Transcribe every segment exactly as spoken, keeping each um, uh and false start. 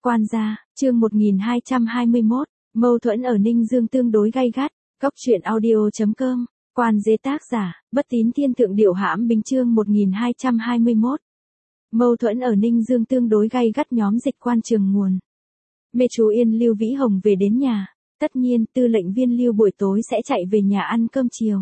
Quan gia, chương một nghìn hai trăm hai mươi mốt, mâu thuẫn ở Ninh Dương tương đối gay gắt, Cốc truyện audio.com, Quan dế tác giả, Bất Tín Thiên Thượng Điệu Hãm Bính chương một nghìn hai trăm hai mươi mốt. Mâu thuẫn ở Ninh Dương tương đối gay gắt nhóm dịch quan Trường Nguồn. Mê chú Yên Lưu Vĩ Hồng về đến nhà, tất nhiên tư lệnh viên Lưu buổi tối sẽ chạy về nhà ăn cơm chiều.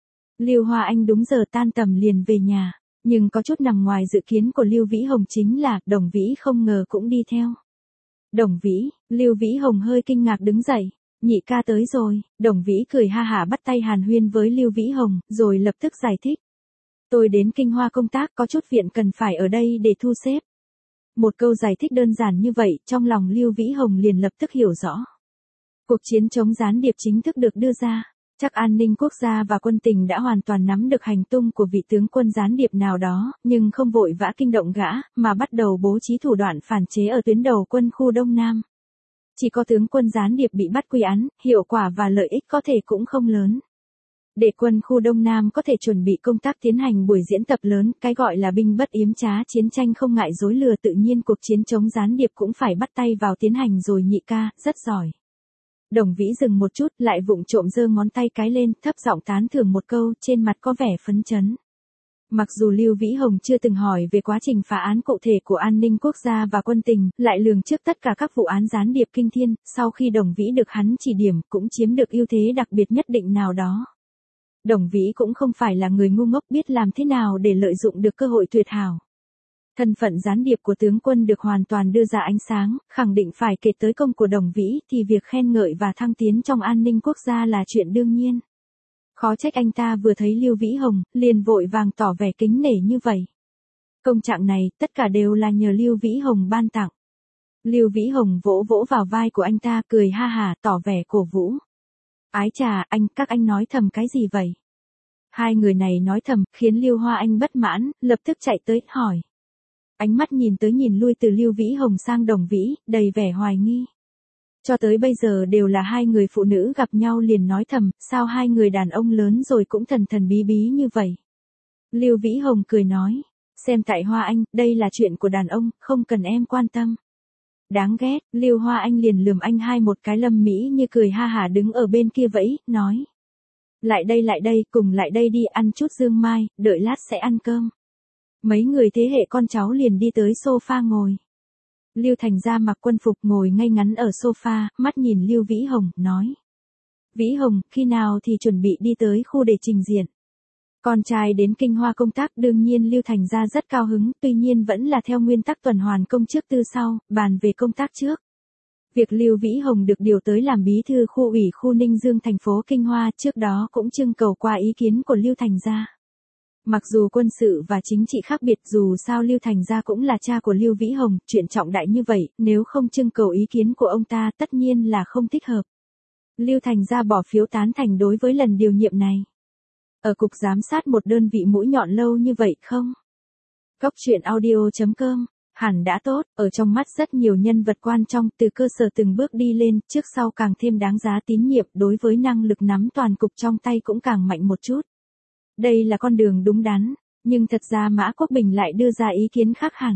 Lưu Hoa Anh đúng giờ tan tầm liền về nhà, nhưng có chút nằm ngoài dự kiến của Lưu Vĩ Hồng chính là Đồng Vĩ không ngờ cũng đi theo. Đồng Vĩ, Lưu Vĩ Hồng hơi kinh ngạc đứng dậy, nhị ca tới rồi. Đồng Vĩ cười ha hả bắt tay hàn huyên với Lưu Vĩ Hồng, rồi lập tức giải thích. Tôi đến Kinh Hoa công tác có chút viện cần phải ở đây để thu xếp. Một câu giải thích đơn giản như vậy, trong lòng Lưu Vĩ Hồng liền lập tức hiểu rõ. Cuộc chiến chống gián điệp chính thức được đưa ra. Chắc an ninh quốc gia và quân tình đã hoàn toàn nắm được hành tung của vị tướng quân gián điệp nào đó, nhưng không vội vã kinh động gã, mà bắt đầu bố trí thủ đoạn phản chế ở tuyến đầu quân khu Đông Nam. Chỉ có tướng quân gián điệp bị bắt quy án, hiệu quả và lợi ích có thể cũng không lớn. Để quân khu Đông Nam có thể chuẩn bị công tác tiến hành buổi diễn tập lớn, cái gọi là binh bất yếm trá, chiến tranh không ngại dối lừa, tự nhiên cuộc chiến chống gián điệp cũng phải bắt tay vào tiến hành rồi. Nhị ca, rất giỏi. Đồng Vĩ dừng một chút, lại vụng trộm giơ ngón tay cái lên, thấp giọng tán thưởng một câu, trên mặt có vẻ phấn chấn. Mặc dù Lưu Vĩ Hồng chưa từng hỏi về quá trình phá án cụ thể của an ninh quốc gia và quân tình, lại lường trước tất cả các vụ án gián điệp kinh thiên, sau khi Đồng Vĩ được hắn chỉ điểm, cũng chiếm được ưu thế đặc biệt nhất định nào đó. Đồng Vĩ cũng không phải là người ngu ngốc, biết làm thế nào để lợi dụng được cơ hội tuyệt hảo. Thân phận gián điệp của tướng quân được hoàn toàn đưa ra ánh sáng, khẳng định phải kể tới công của Đồng Vĩ, thì việc khen ngợi và thăng tiến trong an ninh quốc gia là chuyện đương nhiên. Khó trách anh ta vừa thấy Lưu Vĩ Hồng, liền vội vàng tỏ vẻ kính nể như vậy. Công trạng này, tất cả đều là nhờ Lưu Vĩ Hồng ban tặng. Lưu Vĩ Hồng vỗ vỗ vào vai của anh ta, cười ha hả, tỏ vẻ cổ vũ. Ái chà, anh, các anh nói thầm cái gì vậy? Hai người này nói thầm, khiến Lưu Hoa Anh bất mãn, lập tức chạy tới, hỏi. Ánh mắt nhìn tới nhìn lui từ Lưu Vĩ Hồng sang Đồng Vĩ, đầy vẻ hoài nghi. Cho tới bây giờ đều là hai người phụ nữ gặp nhau liền nói thầm, sao hai người đàn ông lớn rồi cũng thần thần bí bí như vậy. Lưu Vĩ Hồng cười nói, xem tại Hoa Anh, đây là chuyện của đàn ông, không cần em quan tâm. Đáng ghét, Lưu Hoa Anh liền lườm anh hai một cái, Lâm Mỹ như cười ha hả đứng ở bên kia vẫy, nói. Lại đây lại đây, cùng lại đây đi, ăn chút dương mai, đợi lát sẽ ăn cơm. Mấy người thế hệ con cháu liền đi tới sofa ngồi. Lưu Thành Gia mặc quân phục ngồi ngay ngắn ở sofa, mắt nhìn Lưu Vĩ Hồng, nói. Vĩ Hồng, khi nào thì chuẩn bị đi tới khu để trình diện? Con trai đến Kinh Hoa công tác, đương nhiên Lưu Thành Gia rất cao hứng, tuy nhiên vẫn là theo nguyên tắc tuần hoàn công trước tư sau, bàn về công tác trước. Việc Lưu Vĩ Hồng được điều tới làm bí thư khu ủy khu Ninh Dương thành phố Kinh Hoa trước đó cũng trưng cầu qua ý kiến của Lưu Thành Gia. Mặc dù quân sự và chính trị khác biệt, dù sao Lưu Thành Gia cũng là cha của Lưu Vĩ Hồng, chuyện trọng đại như vậy, nếu không trưng cầu ý kiến của ông ta tất nhiên là không thích hợp. Lưu Thành Gia bỏ phiếu tán thành đối với lần điều nhiệm này. Ở cục giám sát một đơn vị mũi nhọn lâu như vậy không? Cốc truyện audio.com, hẳn đã tốt, ở trong mắt rất nhiều nhân vật quan trọng, từ cơ sở từng bước đi lên, trước sau càng thêm đáng giá tín nhiệm, đối với năng lực nắm toàn cục trong tay cũng càng mạnh một chút. Đây là con đường đúng đắn, nhưng thật ra Mã Quốc Bình lại đưa ra ý kiến khác hẳn.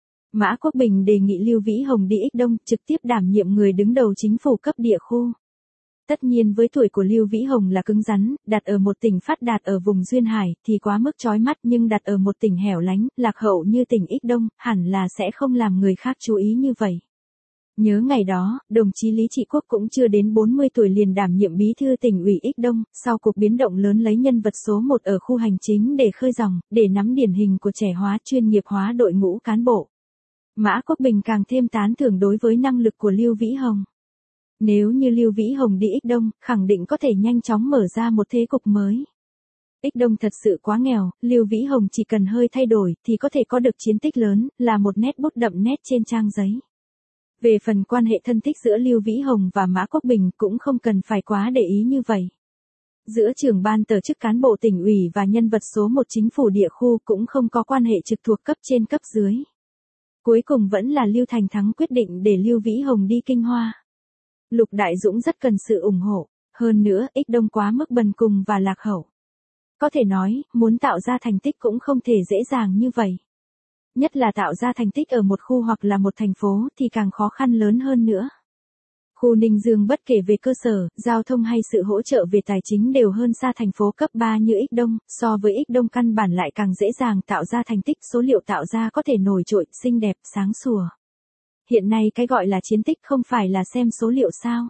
Mã Quốc Bình đề nghị Lưu Vĩ Hồng đi Ích Đông, trực tiếp đảm nhiệm người đứng đầu chính phủ cấp địa khu. Tất nhiên với tuổi của Lưu Vĩ Hồng là cứng rắn, đặt ở một tỉnh phát đạt ở vùng Duyên Hải thì quá mức chói mắt, nhưng đặt ở một tỉnh hẻo lánh, lạc hậu như tỉnh Ích Đông, hẳn là sẽ không làm người khác chú ý như vậy. Nhớ ngày đó, đồng chí Lý Trị Quốc cũng chưa đến bốn mươi tuổi liền đảm nhiệm bí thư tỉnh ủy Ích Đông, sau cuộc biến động lớn lấy nhân vật số một ở khu hành chính để khơi dòng, để nắm điển hình của trẻ hóa chuyên nghiệp hóa đội ngũ cán bộ. Mã Quốc Bình càng thêm tán thưởng đối với năng lực của Lưu Vĩ Hồng. Nếu như Lưu Vĩ Hồng đi Ích Đông, khẳng định có thể nhanh chóng mở ra một thế cục mới. Ích Đông thật sự quá nghèo, Lưu Vĩ Hồng chỉ cần hơi thay đổi thì có thể có được chiến tích lớn, là một nét bút đậm nét trên trang giấy. Về phần quan hệ thân thích giữa Lưu Vĩ Hồng và Mã Quốc Bình cũng không cần phải quá để ý như vậy. Giữa trưởng ban tổ chức cán bộ tỉnh ủy và nhân vật số một chính phủ địa khu cũng không có quan hệ trực thuộc cấp trên cấp dưới. Cuối cùng vẫn là Lưu Thành Thắng quyết định để Lưu Vĩ Hồng đi Kinh Hoa. Lục Đại Dũng rất cần sự ủng hộ, hơn nữa Ích Đông quá mức bần cùng và lạc hậu. Có thể nói, muốn tạo ra thành tích cũng không thể dễ dàng như vậy. Nhất là tạo ra thành tích ở một khu hoặc là một thành phố thì càng khó khăn lớn hơn nữa. Khu Ninh Dương bất kể về cơ sở, giao thông hay sự hỗ trợ về tài chính đều hơn xa thành phố cấp ba như Ích Đông, so với Ích Đông căn bản lại càng dễ dàng tạo ra thành tích, số liệu tạo ra có thể nổi trội, xinh đẹp, sáng sủa. Hiện nay cái gọi là chiến tích không phải là xem số liệu sao.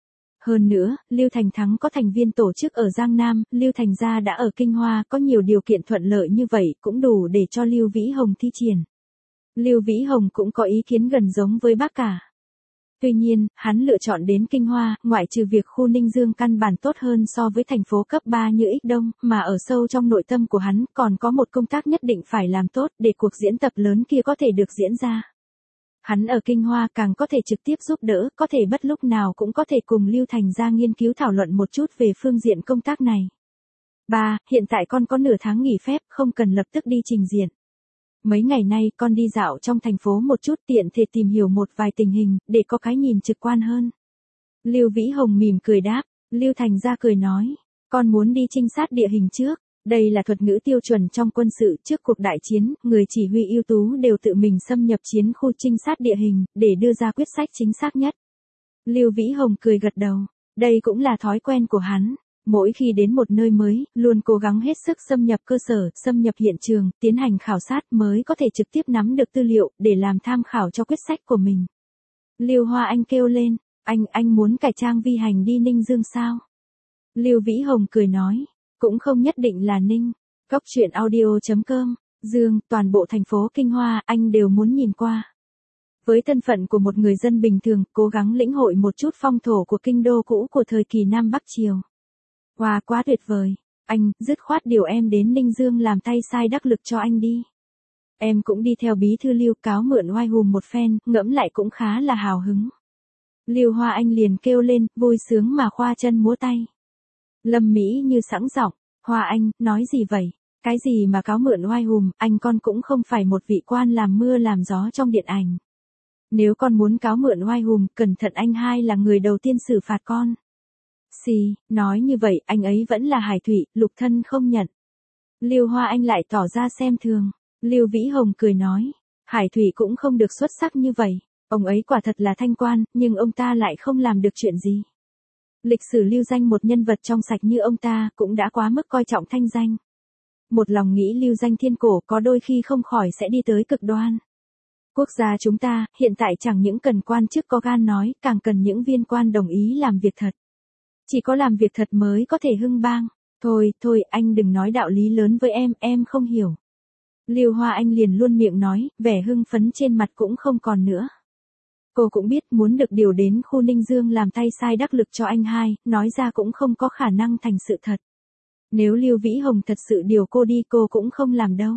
Hơn nữa, Lưu Thành Thắng có thành viên tổ chức ở Giang Nam, Lưu Thành Gia đã ở Kinh Hoa, có nhiều điều kiện thuận lợi như vậy cũng đủ để cho Lưu Vĩ Hồng thi triển. Lưu Vĩ Hồng cũng có ý kiến gần giống với bác cả. Tuy nhiên, hắn lựa chọn đến Kinh Hoa, ngoại trừ việc khu Ninh Dương căn bản tốt hơn so với thành phố cấp ba như Ích Đông, mà ở sâu trong nội tâm của hắn còn có một công tác nhất định phải làm tốt để cuộc diễn tập lớn kia có thể được diễn ra. Hắn ở Kinh Hoa càng có thể trực tiếp giúp đỡ, có thể bất lúc nào cũng có thể cùng Lưu Thành Gia nghiên cứu thảo luận một chút về phương diện công tác này. ba. Hiện tại con có nửa tháng nghỉ phép, không cần lập tức đi trình diện. Mấy ngày nay con đi dạo trong thành phố một chút tiện thể tìm hiểu một vài tình hình, để có cái nhìn trực quan hơn. Lưu Vĩ Hồng mỉm cười đáp, Lưu Thành Gia cười nói, con muốn đi trinh sát địa hình trước. Đây là thuật ngữ tiêu chuẩn trong quân sự, trước cuộc đại chiến, người chỉ huy ưu tú đều tự mình xâm nhập chiến khu trinh sát địa hình, để đưa ra quyết sách chính xác nhất. Lưu Vĩ Hồng cười gật đầu, đây cũng là thói quen của hắn. Mỗi khi đến một nơi mới, luôn cố gắng hết sức xâm nhập cơ sở, xâm nhập hiện trường, tiến hành khảo sát mới có thể trực tiếp nắm được tư liệu, để làm tham khảo cho quyết sách của mình. Lưu Hoa Anh kêu lên, anh, anh muốn cải trang vi hành đi Ninh Dương sao? Lưu Vĩ Hồng cười nói, cũng không nhất định là Ninh. Cóc truyện audio chấm com, Dương, toàn bộ thành phố Kinh Hoa, anh đều muốn nhìn qua. Với thân phận của một người dân bình thường, cố gắng lĩnh hội một chút phong thổ của kinh đô cũ của thời kỳ Nam Bắc Triều. Wow, quá tuyệt vời. Anh, dứt khoát điều em đến Ninh Dương làm tay sai đắc lực cho anh đi. Em cũng đi theo bí thư Lưu cáo mượn oai hùm một phen, ngẫm lại cũng khá là hào hứng. Lưu Hoa Anh liền kêu lên, vui sướng mà khoa chân múa tay. Lâm Mỹ như sẵn giọng, Hoa Anh, nói gì vậy? Cái gì mà cáo mượn oai hùm, anh con cũng không phải một vị quan làm mưa làm gió trong điện ảnh. Nếu con muốn cáo mượn oai hùm, cẩn thận anh hai là người đầu tiên xử phạt con. Xì, nói như vậy, anh ấy vẫn là Hải Thụy, Lục Thân không nhận. Lưu Hoa Anh lại tỏ ra xem thường. Lưu Vĩ Hồng cười nói, Hải Thụy cũng không được xuất sắc như vậy. Ông ấy quả thật là thanh quan, nhưng ông ta lại không làm được chuyện gì. Lịch sử lưu danh một nhân vật trong sạch như ông ta cũng đã quá mức coi trọng thanh danh. Một lòng nghĩ lưu danh thiên cổ có đôi khi không khỏi sẽ đi tới cực đoan. Quốc gia chúng ta, hiện tại chẳng những cần quan chức có gan nói, càng cần những viên quan đồng ý làm việc thật. Chỉ có làm việc thật mới có thể hưng bang. Thôi, thôi, anh đừng nói đạo lý lớn với em, em không hiểu. Lưu Hoa Anh liền luôn miệng nói, vẻ hưng phấn trên mặt cũng không còn nữa. Cô cũng biết muốn được điều đến khu Ninh Dương làm tay sai đắc lực cho anh hai, nói ra cũng không có khả năng thành sự thật. Nếu Lưu Vĩ Hồng thật sự điều cô đi cô cũng không làm đâu.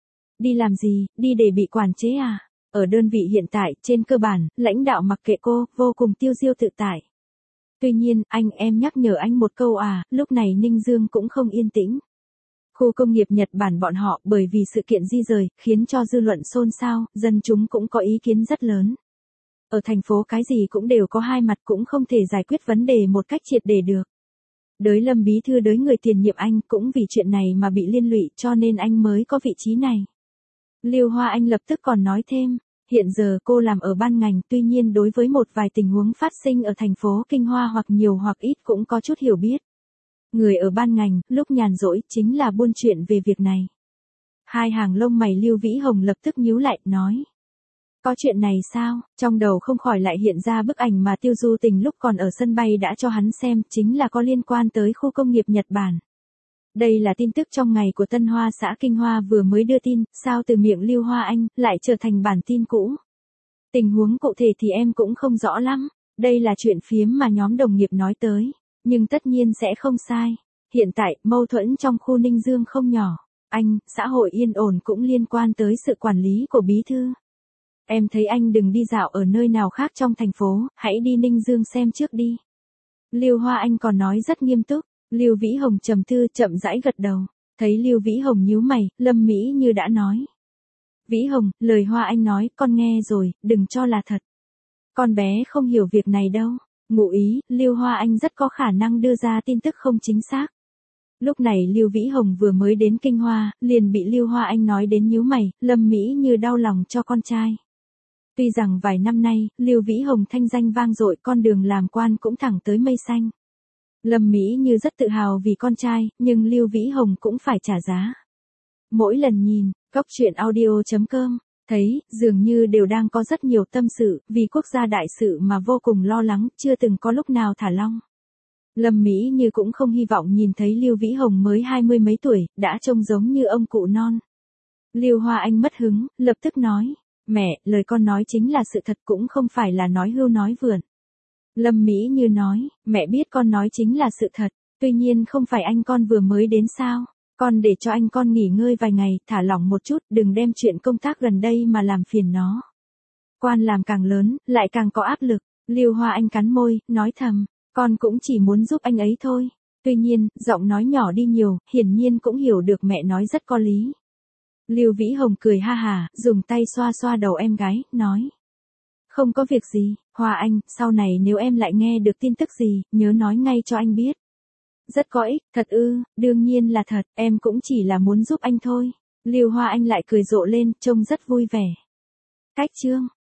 Đi làm gì, đi để bị quản chế à? Ở đơn vị hiện tại, trên cơ bản, lãnh đạo mặc kệ cô, vô cùng tiêu diêu tự tại. Tuy nhiên, anh em nhắc nhở anh một câu à, lúc này Ninh Dương cũng không yên tĩnh. Khu công nghiệp Nhật Bản bọn họ bởi vì sự kiện di rời, khiến cho dư luận xôn xao, dân chúng cũng có ý kiến rất lớn. Ở thành phố cái gì cũng đều có hai mặt cũng không thể giải quyết vấn đề một cách triệt để được. Đới Lâm bí thư đới người tiền nhiệm anh cũng vì chuyện này mà bị liên lụy cho nên anh mới có vị trí này. Lưu Hoa Anh lập tức còn nói thêm, hiện giờ cô làm ở ban ngành tuy nhiên đối với một vài tình huống phát sinh ở thành phố Kinh Hoa hoặc nhiều hoặc ít cũng có chút hiểu biết. Người ở ban ngành, lúc nhàn rỗi chính là buôn chuyện về việc này. Hai hàng lông mày Lưu Vĩ Hồng lập tức nhíu lại, nói. Có chuyện này sao? Trong đầu không khỏi lại hiện ra bức ảnh mà Tiêu Du Tình lúc còn ở sân bay đã cho hắn xem, chính là có liên quan tới khu công nghiệp Nhật Bản. Đây là tin tức trong ngày của Tân Hoa xã Kinh Hoa vừa mới đưa tin, sao từ miệng Lưu Hoa Anh lại trở thành bản tin cũ. Tình huống cụ thể thì em cũng không rõ lắm, đây là chuyện phiếm mà nhóm đồng nghiệp nói tới, nhưng tất nhiên sẽ không sai. Hiện tại, mâu thuẫn trong khu Ninh Dương không nhỏ, anh, xã hội yên ổn cũng liên quan tới sự quản lý của bí thư. Em thấy anh đừng đi dạo ở nơi nào khác trong thành phố, hãy đi Ninh Dương xem trước đi. Lưu Hoa Anh còn nói rất nghiêm túc. Lưu Vĩ Hồng trầm tư chậm rãi gật đầu. Thấy Lưu Vĩ Hồng nhíu mày, Lâm Mỹ như đã nói. Vĩ Hồng, lời Hoa Anh nói, con nghe rồi, đừng cho là thật. Con bé không hiểu việc này đâu. Ngụ ý, Lưu Hoa Anh rất có khả năng đưa ra tin tức không chính xác. Lúc này Lưu Vĩ Hồng vừa mới đến Kinh Hoa, liền bị Lưu Hoa Anh nói đến nhíu mày, Lâm Mỹ Như đau lòng cho con trai. Tuy rằng vài năm nay, Lưu Vĩ Hồng thanh danh vang dội, con đường làm quan cũng thẳng tới mây xanh. Lâm Mỹ Như rất tự hào vì con trai, nhưng Lưu Vĩ Hồng cũng phải trả giá. Mỗi lần nhìn, Cốc Truyện Audio chấm com, thấy, dường như đều đang có rất nhiều tâm sự, vì quốc gia đại sự mà vô cùng lo lắng, chưa từng có lúc nào thả lỏng. Lâm Mỹ Như cũng không hy vọng nhìn thấy Lưu Vĩ Hồng mới hai mươi mấy tuổi, đã trông giống như ông cụ non. Lưu Hoa Anh mất hứng, lập tức nói, mẹ, lời con nói chính là sự thật, cũng không phải là nói hưu nói vượn. Lâm Mỹ Như nói, mẹ biết con nói chính là sự thật, tuy nhiên không phải anh con vừa mới đến sao, con để cho anh con nghỉ ngơi vài ngày, thả lỏng một chút, đừng đem chuyện công tác gần đây mà làm phiền nó. Quan làm càng lớn, lại càng có áp lực. Lưu Hoa Anh cắn môi, nói thầm, con cũng chỉ muốn giúp anh ấy thôi. Tuy nhiên, giọng nói nhỏ đi nhiều, hiển nhiên cũng hiểu được mẹ nói rất có lý. Lưu Vĩ Hồng cười ha hà, dùng tay xoa xoa đầu em gái, nói. Không có việc gì, Hoa Anh, sau này nếu em lại nghe được tin tức gì, nhớ nói ngay cho anh biết. Rất có ích, thật ư, đương nhiên là thật, em cũng chỉ là muốn giúp anh thôi. Lưu Hoa Anh lại cười rộ lên, trông rất vui vẻ. Cách chương